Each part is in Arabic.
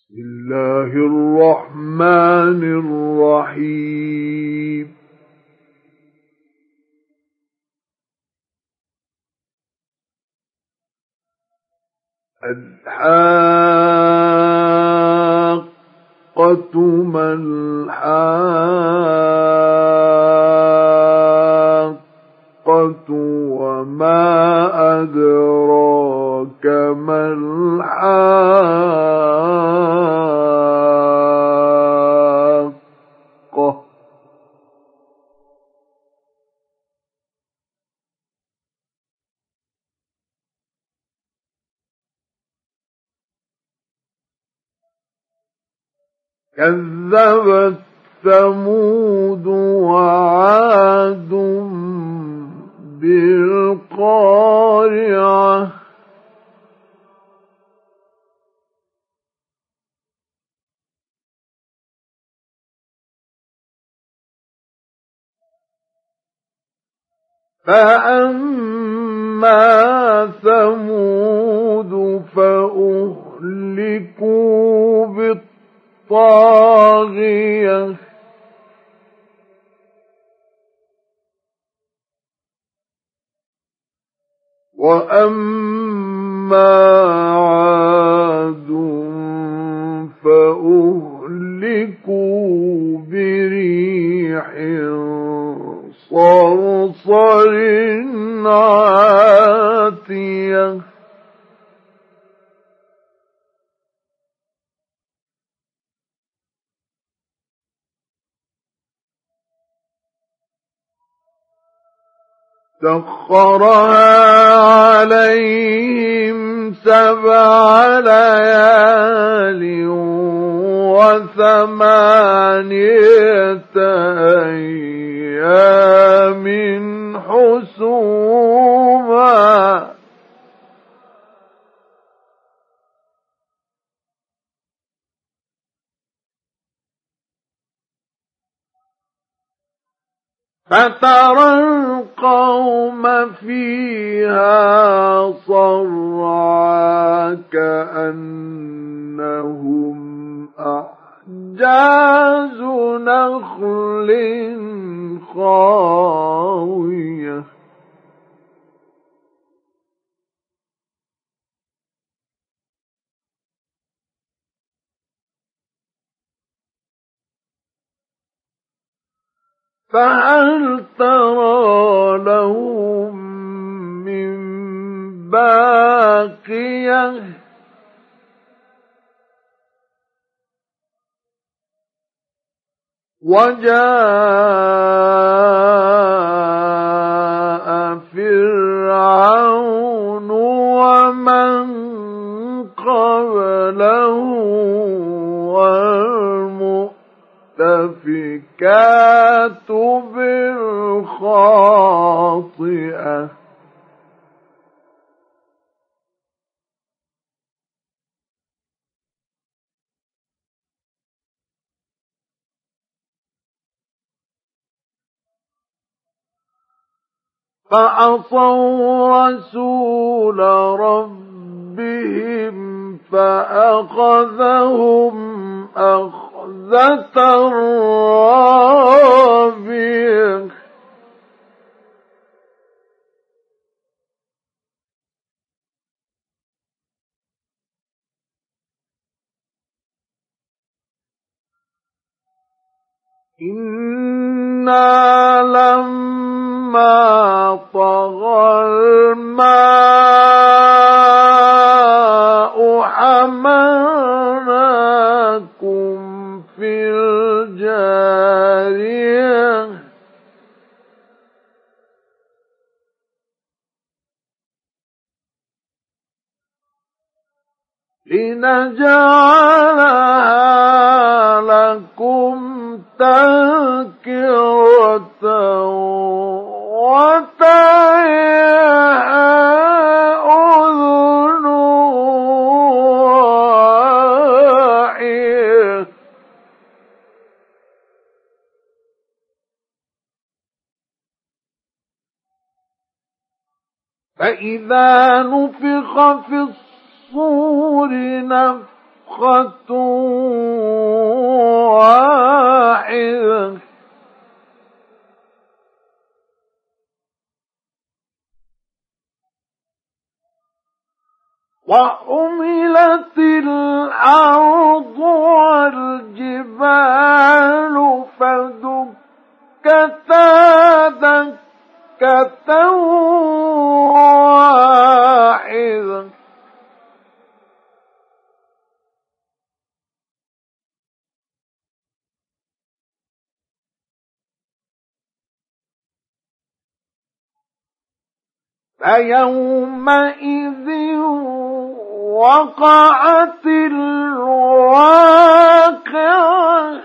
بسم الله الرحمن الرحيم الحاقة ما الحاقة وما أدراك ما الحاقة كذبت ثمود وعاد بالقارعة فأما ثمود فأهلكوا بالطاغية وأما عاد فأهلكوا بريح صرصر عاتية سخرها عليهم 7 ليال و8 أيام حسوما فترى القوم فيها صرعى كأنهم أعجاز نخل خاوية فهل ترى لهم من باقية وجاء فرعون ومن قبله والمؤتفكات بالخاطئة فعصوا رسول ربهم فأخذهم أخذة رابية إنا لما طغى الماء حملناكم في الجارية لنجعلها لكم تذكرة وتعيها أذن واعية فإذا نفخ في الصور نفخة نفخة واحدة وحملت الأرض والجبال فدكتا دكة واحدة فيومئذ وقعت الواقعة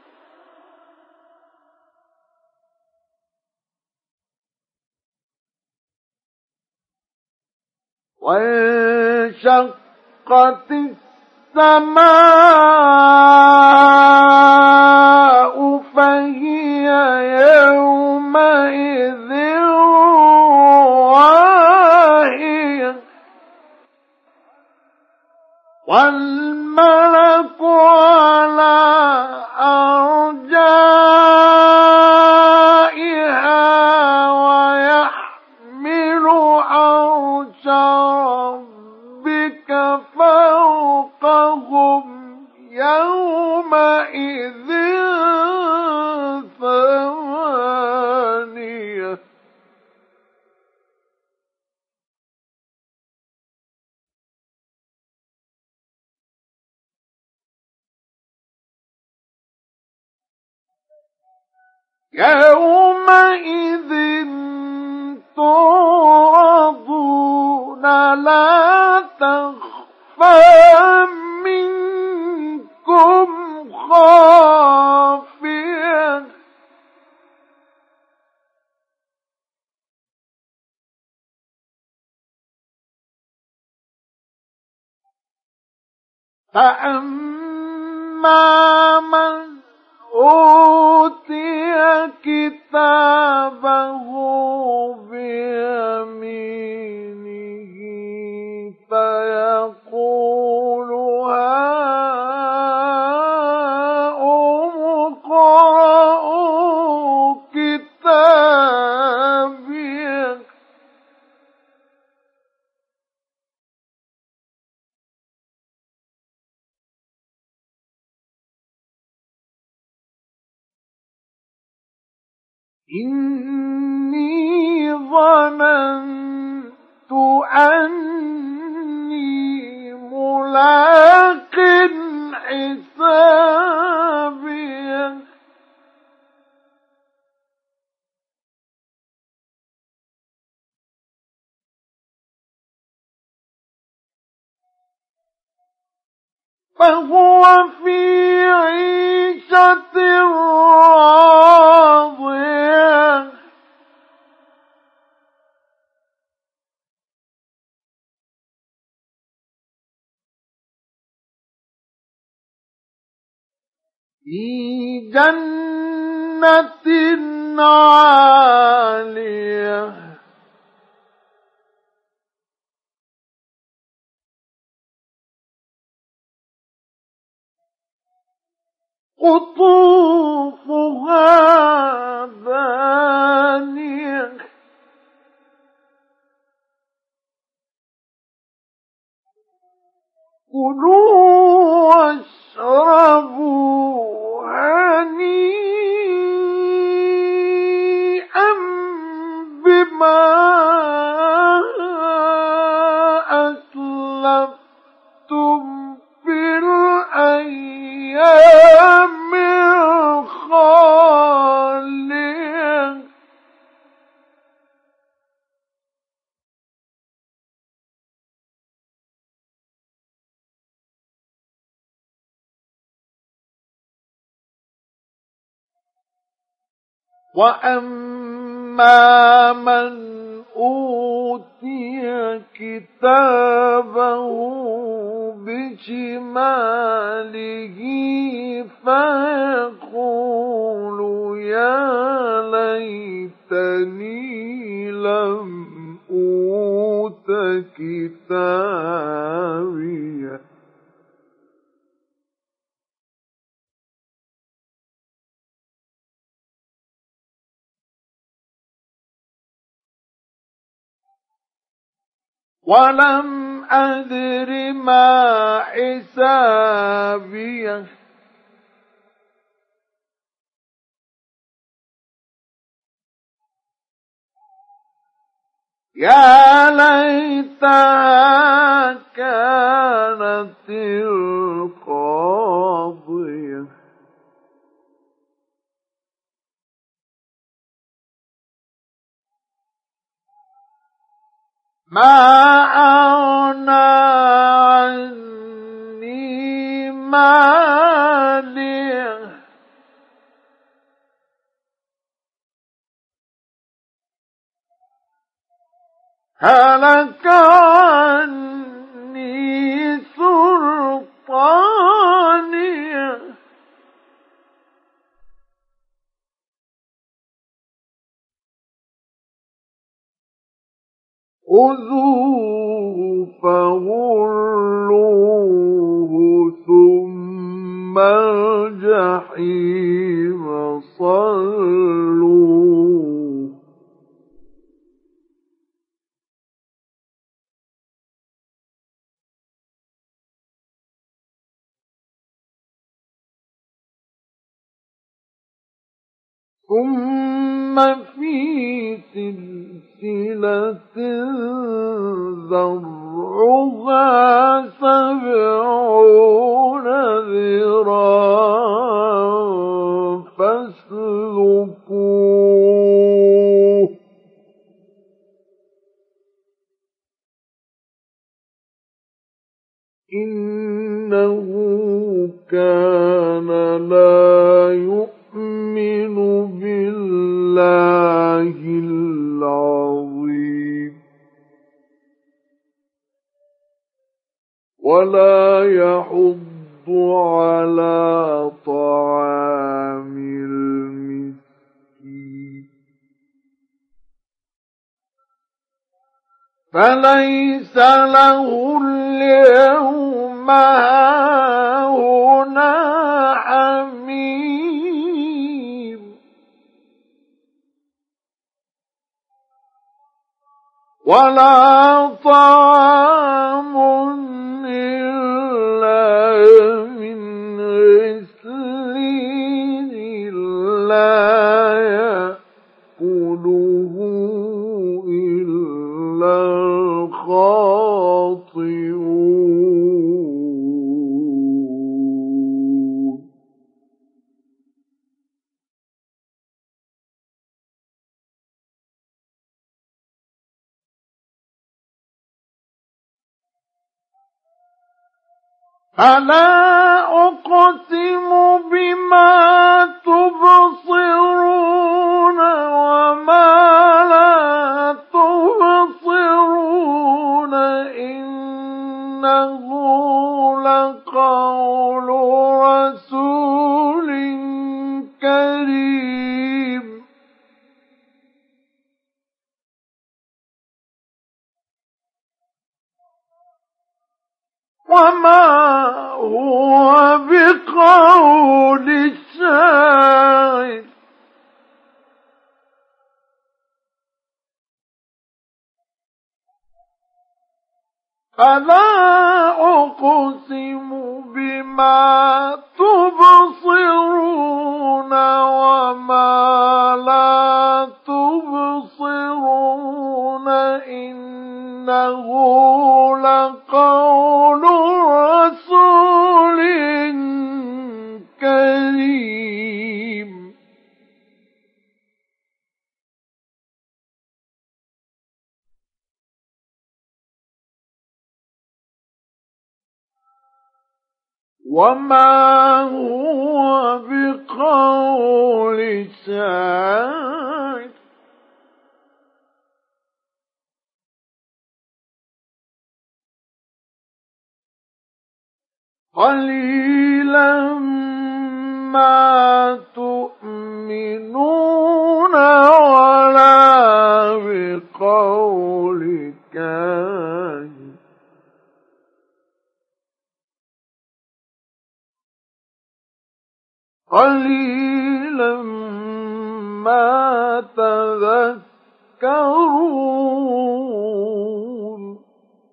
وانشقت السماء فهي يومئذ واهية والملك على أرجائها ويحمل عرش ربك فوقهم يومئذ ثمانية يومئذ تعرضون لا تخفى منكم خافية فأما من أوتي كتابه بيمينه فيقول هاؤم اقرءوا كتابيه إني ظننت أني ملاق حسابيه فهو في عيشة راضية في جنة عالية قطوفها دانية كلوا واشربوا هنيئا بما أسلفتم في الأيام الخالية وأما من أوتي كتابه بشماله فيقول يا ليتني لم أوت كتابيه ولم أدر ما حسابيه يا ليتها كانت القاضية ما أغنى عني ماليه هلك عني سلطانيه خذوه فغلوه ثم الجحيم صلوه ثم في سلسلة ذرعها 70 ذراعا فاسلكوه إنه كان لا يؤمن بالله العظيم ولا يحض على طعام المسكين فليس له اليوم هاهنا حميم ولا طعام إلا من غسلين لا يأكله إلا الخاطئون فلا أقسم بما تبصرون وما لا تبصرون إنه لقول رسول كريم وما هو بقول شاعر فلا أقسم بما تبصرون وما لا تبصرون إنه لقول رسول كريم وما هو بقول شاعر قليلا ما تؤمنون ولا بقول كاهن قليلا ما تذكرون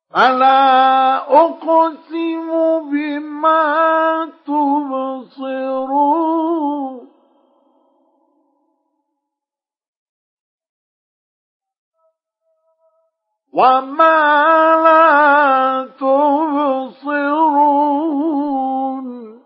فلا أقسم بما تبصرون وما لا تبصرون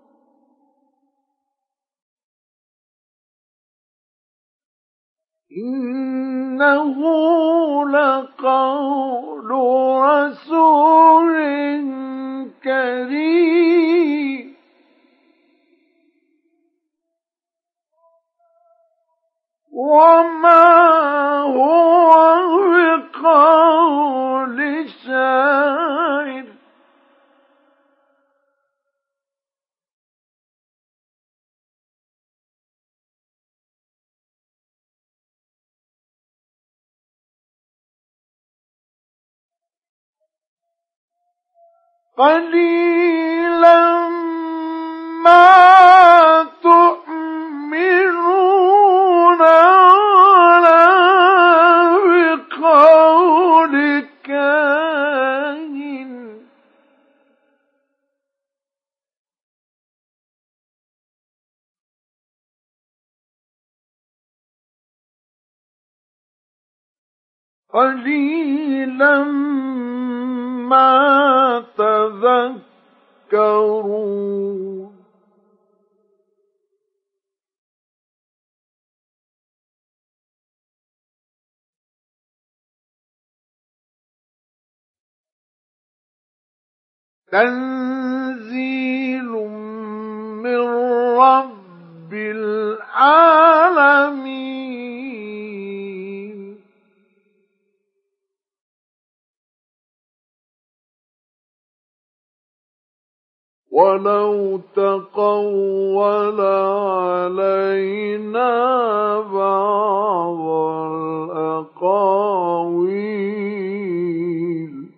إنه لقول رسول كريم وما هو بقول شاعر قليلا ما تؤمنون ولا بقول كاهن قليلا ما تذكرون تنزيل من رب العالمين ولو تقول علينا بعض الأقاويل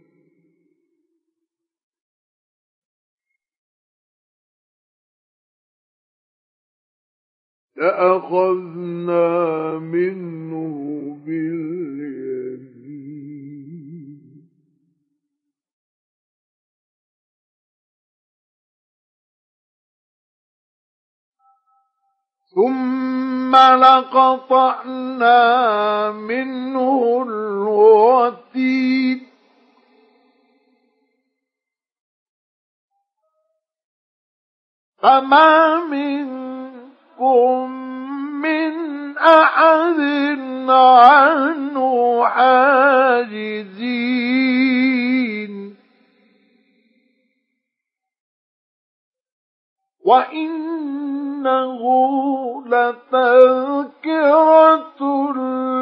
لأخذنا منه باليمين ثم لقطعنا منه الوتين فما منكم من أحد عنه حاجزين وإنه لتذكرة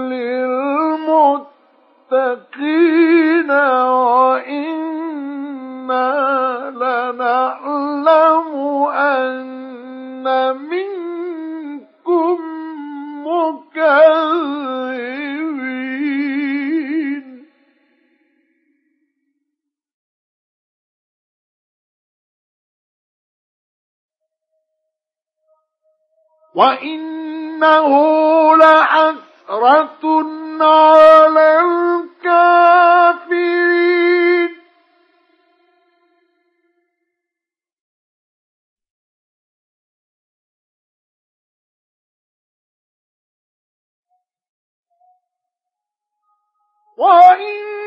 للمتقين وإنا لنعلم أن منكم مكذبين وإنه لحسرة على الكافرين وإن